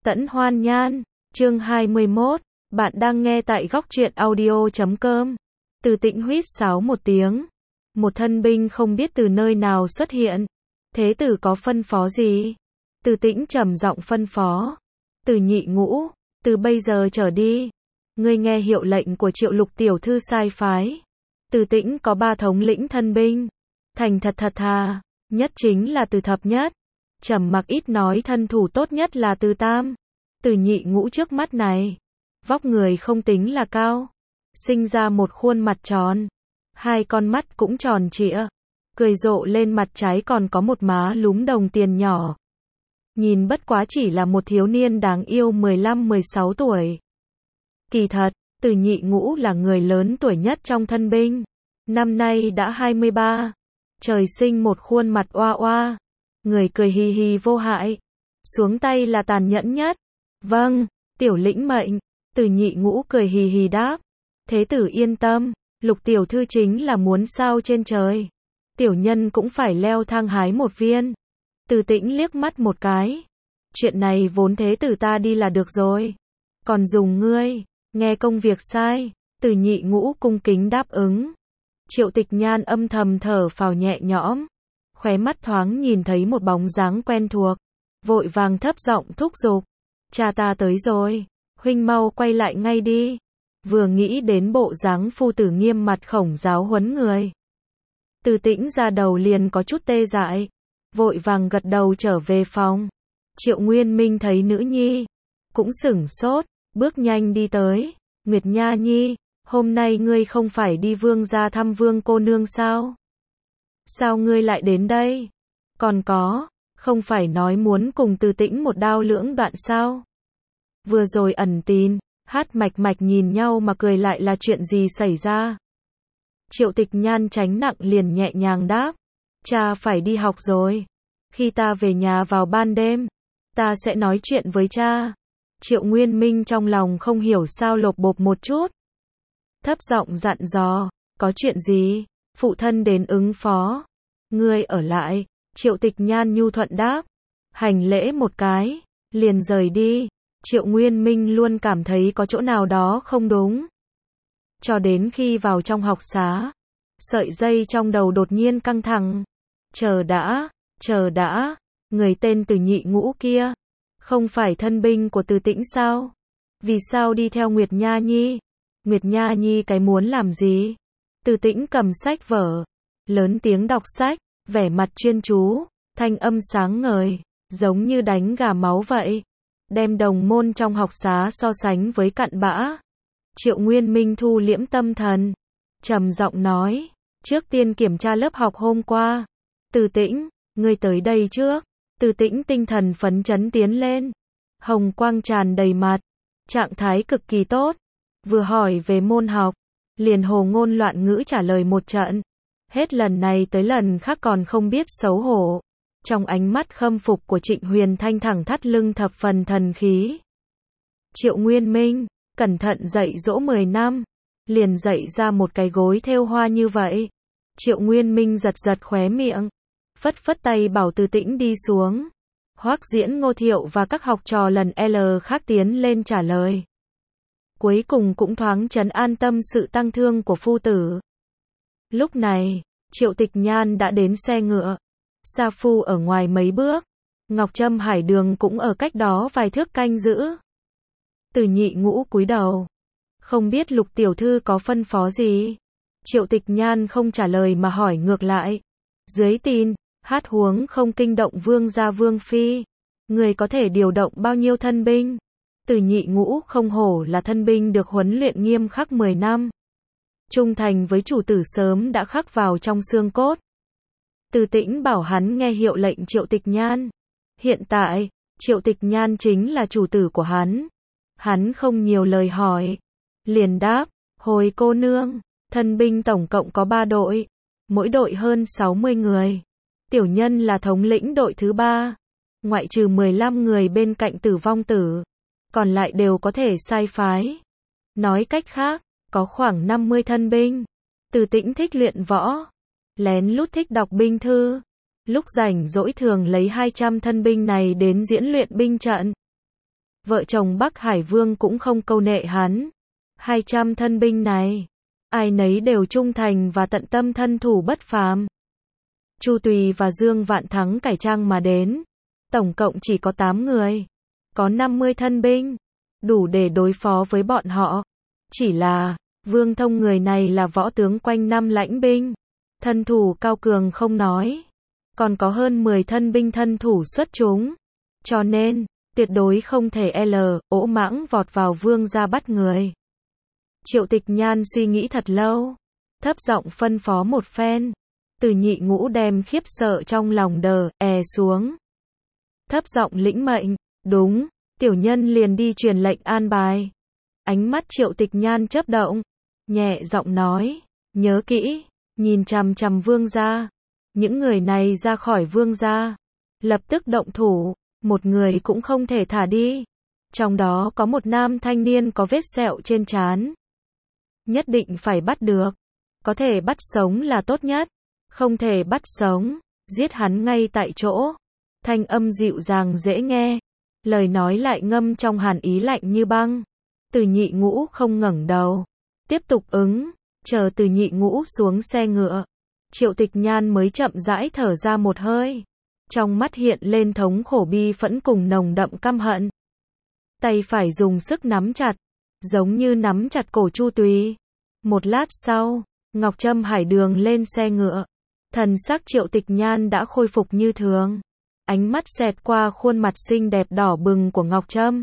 Tẫn Hoan Nhan, chương 21, bạn đang nghe tại góc truyện audio.com. Từ Tĩnh huýt sáo một tiếng. Một thân binh không biết từ nơi nào xuất hiện. Thế tử có phân phó gì? Từ Tĩnh trầm giọng phân phó. Từ Nhị Ngũ, từ bây giờ trở đi, ngươi nghe hiệu lệnh của Triệu Lục tiểu thư sai phái. Từ Tĩnh có 3 thống lĩnh thân binh. Thành thật thật thà, nhất chính là Từ Thập Nhất. Trầm mặc ít nói thân thủ tốt nhất là Từ Tam. Từ Nhị Ngũ trước mắt này, vóc người không tính là cao, sinh ra một khuôn mặt tròn, 2 con mắt cũng tròn trịa, cười rộ lên mặt trái còn có một má lúm đồng tiền nhỏ. Nhìn bất quá chỉ là một thiếu niên đáng yêu 15-16 tuổi. Kỳ thật, Từ Nhị Ngũ là người lớn tuổi nhất trong thân binh, năm nay đã 23, trời sinh một khuôn mặt oa oa, người cười hì hì vô hại, xuống tay là tàn nhẫn nhất. Vâng, tiểu lĩnh mệnh. Từ Nhị Ngũ cười hì hì đáp. Thế tử yên tâm, Lục tiểu thư chính là muốn sao trên trời, tiểu nhân cũng phải leo thang hái một viên. Từ Tĩnh liếc mắt một cái. Chuyện này vốn thế tử ta đi là được rồi, còn dùng ngươi, nghe công việc sai. Từ Nhị Ngũ cung kính đáp ứng. Triệu Tịch Nhan âm thầm thở phào nhẹ nhõm, khóe mắt thoáng nhìn thấy một bóng dáng quen thuộc, vội vàng thấp giọng thúc giục. Cha ta tới rồi, huynh mau quay lại ngay đi. Vừa nghĩ đến bộ dáng phu tử nghiêm mặt khổng giáo huấn người, Từ Tĩnh ra đầu liền có chút tê dại, vội vàng gật đầu trở về phòng. Triệu Nguyên Minh thấy nữ nhi, cũng sửng sốt, bước nhanh đi tới. Nguyệt Nha nhi, hôm nay ngươi không phải đi Vương gia thăm Vương cô nương sao? Sao ngươi lại đến đây? Còn có, không phải nói muốn cùng Từ Tĩnh một đao lưỡng đoạn sao? Vừa rồi ẩn tín, hát mạch mạch nhìn nhau mà cười lại là chuyện gì xảy ra? Triệu Tịch Nhan tránh nặng liền nhẹ nhàng đáp. Cha phải đi học rồi. Khi ta về nhà vào ban đêm, ta sẽ nói chuyện với cha. Triệu Nguyên Minh trong lòng không hiểu sao lột bột một chút. Thấp giọng dặn dò. Có chuyện gì? Phụ thân đến ứng phó. Ngươi ở lại. Triệu Tịch Nhan nhu thuận đáp. Hành lễ một cái, liền rời đi. Triệu Nguyên Minh luôn cảm thấy có chỗ nào đó không đúng. Cho đến khi vào trong học xá, sợi dây trong đầu đột nhiên căng thẳng. Chờ đã, người tên Từ Nhị Ngũ kia, không phải thân binh của Từ Tĩnh sao? Vì sao đi theo Nguyệt Nha nhi? Nguyệt Nha nhi cái muốn làm gì? Từ Tĩnh cầm sách vở, lớn tiếng đọc sách, vẻ mặt chuyên chú, thanh âm sáng ngời, giống như đánh gà máu vậy. Đem đồng môn trong học xá so sánh với cặn bã. Triệu Nguyên Minh thu liễm tâm thần, trầm giọng nói, trước tiên kiểm tra lớp học hôm qua. Từ Tĩnh, ngươi tới đây trước. Từ Tĩnh tinh thần phấn chấn tiến lên, hồng quang tràn đầy mặt, trạng thái cực kỳ tốt. Vừa hỏi về môn học, liền hồ ngôn loạn ngữ trả lời một trận. Hết lần này tới lần khác còn không biết xấu hổ. Trong ánh mắt khâm phục của Trịnh Huyền Thanh thẳng thắt lưng thập phần thần khí. Triệu Nguyên Minh, cẩn thận dạy dỗ 10 năm, liền dạy ra một cái gối thêu hoa như vậy. Triệu Nguyên Minh giật giật khóe miệng, phất phất tay bảo Từ Tĩnh đi xuống. Hoắc Diễn, Ngô Thiệu và các học trò lần L khác tiến lên trả lời. Cuối cùng cũng thoáng trấn an tâm sự tăng thương của phu tử. Lúc này, Triệu Tịch Nhan đã đến xe ngựa. Sa Phu ở ngoài mấy bước, Ngọc Trâm Hải Đường cũng ở cách đó vài thước canh giữ. Từ Nhị Ngũ cúi đầu, không biết Lục tiểu thư có phân phó gì. Triệu Tịch Nhan không trả lời mà hỏi ngược lại. Dưới tin, hát huống không kinh động Vương gia Vương phi, người có thể điều động bao nhiêu thân binh? Từ Nhị Ngũ không hổ là thân binh được huấn luyện nghiêm khắc 10 năm. Trung thành với chủ tử sớm đã khắc vào trong xương cốt. Từ Tĩnh bảo hắn nghe hiệu lệnh Triệu Tịch Nhan. Hiện tại, Triệu Tịch Nhan chính là chủ tử của hắn. Hắn không nhiều lời hỏi, liền đáp, hồi cô nương, thân binh tổng cộng có 3 đội, mỗi đội hơn 60 người. Tiểu nhân là thống lĩnh đội thứ 3, ngoại trừ 15 người bên cạnh Tử Vong Tử, còn lại đều có thể sai phái. Nói cách khác, có khoảng 50 thân binh. Từ Tĩnh thích luyện võ, lén lút thích đọc binh thư. Lúc rảnh rỗi thường lấy 200 thân binh này đến diễn luyện binh trận. vợ chồng Bắc Hải Vương cũng không câu nệ hắn. 200 thân binh này, ai nấy đều trung thành và tận tâm thân thủ bất phàm. Chu Tùy và Dương Vạn Thắng cải trang mà đến, tổng cộng chỉ có 8 người, có 50 thân binh, đủ để đối phó với bọn họ. Chỉ là, Vương Thông người này là võ tướng quanh năm lãnh binh, thân thủ cao cường không nói, còn có hơn 10 thân binh thân thủ xuất chúng, cho nên, tuyệt đối không thể ỗ mãng vọt vào Vương gia bắt người. Triệu Tịch Nhan suy nghĩ thật lâu, thấp giọng phân phó một phen, Từ Nhị Ngũ đem khiếp sợ trong lòng xuống. Thấp giọng lĩnh mệnh, đúng, tiểu nhân liền đi truyền lệnh an bài. Ánh mắt Triệu Tịch Nhan chớp động, nhẹ giọng nói, nhớ kỹ, nhìn chằm chằm Vương gia. Những người này ra khỏi Vương gia, lập tức động thủ, một người cũng không thể thả đi. Trong đó có một nam thanh niên có vết sẹo trên trán. Nhất định phải bắt được. Có thể bắt sống là tốt nhất. Không thể bắt sống, giết hắn ngay tại chỗ. Thanh âm dịu dàng dễ nghe. Lời nói lại ngâm trong hàn ý lạnh như băng. Từ Nhị Ngũ không ngẩng đầu. Tiếp tục ứng, chờ Từ Nhị Ngũ xuống xe ngựa. Triệu Tịch Nhan mới chậm rãi thở ra một hơi. Trong mắt hiện lên thống khổ bi phẫn cùng nồng đậm căm hận. Tay phải dùng sức nắm chặt, giống như nắm chặt cổ Chu Tùy. Một lát sau, Ngọc Trâm Hải Đường lên xe ngựa. Thần sắc Triệu Tịch Nhan đã khôi phục như thường. Ánh mắt xẹt qua khuôn mặt xinh đẹp đỏ bừng của Ngọc Trâm.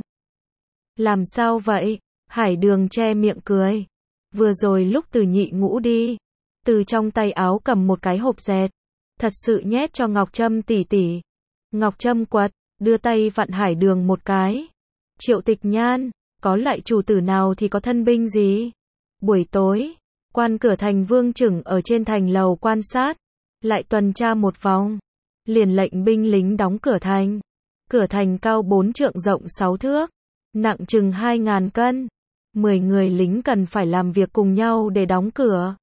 Làm sao vậy? Hải Đường che miệng cười. Vừa rồi lúc Từ Nhị Ngũ đi, từ trong tay áo cầm một cái hộp dẹt, thật sự nhét cho Ngọc Trâm tỷ tỷ. Ngọc Trâm quật, đưa tay vặn Hải Đường một cái. Triệu Tịch Nhan, có loại chủ tử nào thì có thân binh gì? Buổi tối, quan cửa thành Vương Chừng ở trên thành lầu quan sát, lại tuần tra một vòng, liền lệnh binh lính đóng cửa thành. Cửa thành cao 4 trượng rộng 6 thước, nặng chừng 2.000 cân. 10 người lính cần phải làm việc cùng nhau để đóng cửa.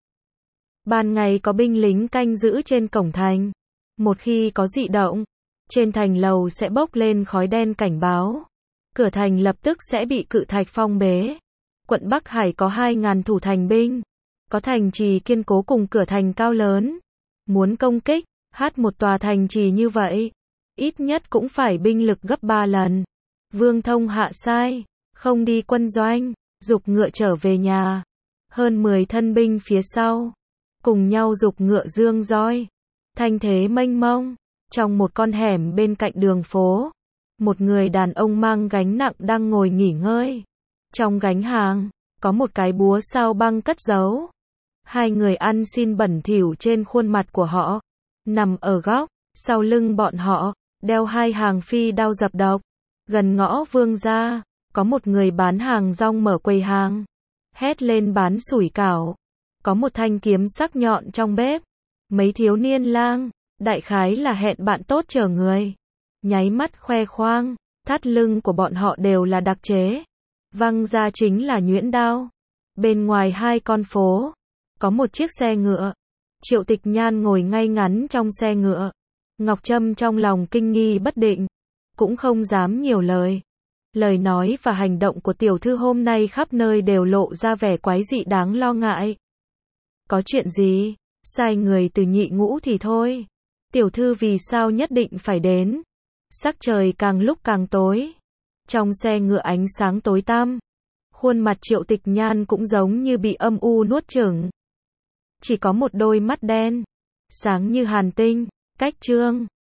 Ban ngày có binh lính canh giữ trên cổng thành. Một khi có dị động, trên thành lầu sẽ bốc lên khói đen cảnh báo. Cửa thành lập tức sẽ bị cự thạch phong bế. Quận Bắc Hải có 2.000 thủ thành binh, có thành trì kiên cố cùng cửa thành cao lớn. Muốn công kích, một tòa thành trì như vậy, ít nhất cũng phải binh lực gấp 3 lần. Vương Thông hạ sai, không đi quân doanh, giục ngựa trở về nhà. Hơn 10 thân binh phía sau, cùng nhau giục ngựa dương roi. Thanh thế mênh mông, trong một con hẻm bên cạnh đường phố, một người đàn ông mang gánh nặng đang ngồi nghỉ ngơi. Trong gánh hàng, có một cái búa sao băng cất giấu. Hai người ăn xin bẩn thỉu trên khuôn mặt của họ, nằm ở góc, sau lưng bọn họ, đeo 2 hàng phi đao dập độc. Gần ngõ Vương gia, có một người bán hàng rong mở quầy hàng, hét lên bán sủi cảo. Có một thanh kiếm sắc nhọn trong bếp. Mấy thiếu niên lang, đại khái là hẹn bạn tốt chờ người, nháy mắt khoe khoang, thắt lưng của bọn họ đều là đặc chế. Văng ra chính là nhuyễn đao. Bên ngoài 2 con phố, có một chiếc xe ngựa. Triệu Tịch Nhan ngồi ngay ngắn trong xe ngựa. Ngọc Trâm trong lòng kinh nghi bất định, cũng không dám nhiều lời. Lời nói và hành động của tiểu thư hôm nay khắp nơi đều lộ ra vẻ quái dị đáng lo ngại. Có chuyện gì? Sai người Từ Nhị Ngũ thì thôi. Tiểu thư vì sao nhất định phải đến? Sắc trời càng lúc càng tối. Trong xe ngựa ánh sáng tối tăm. Khuôn mặt Triệu Tịch Nhan cũng giống như bị âm u nuốt chửng. Chỉ có một đôi mắt đen, sáng như hàn tinh, cách trương.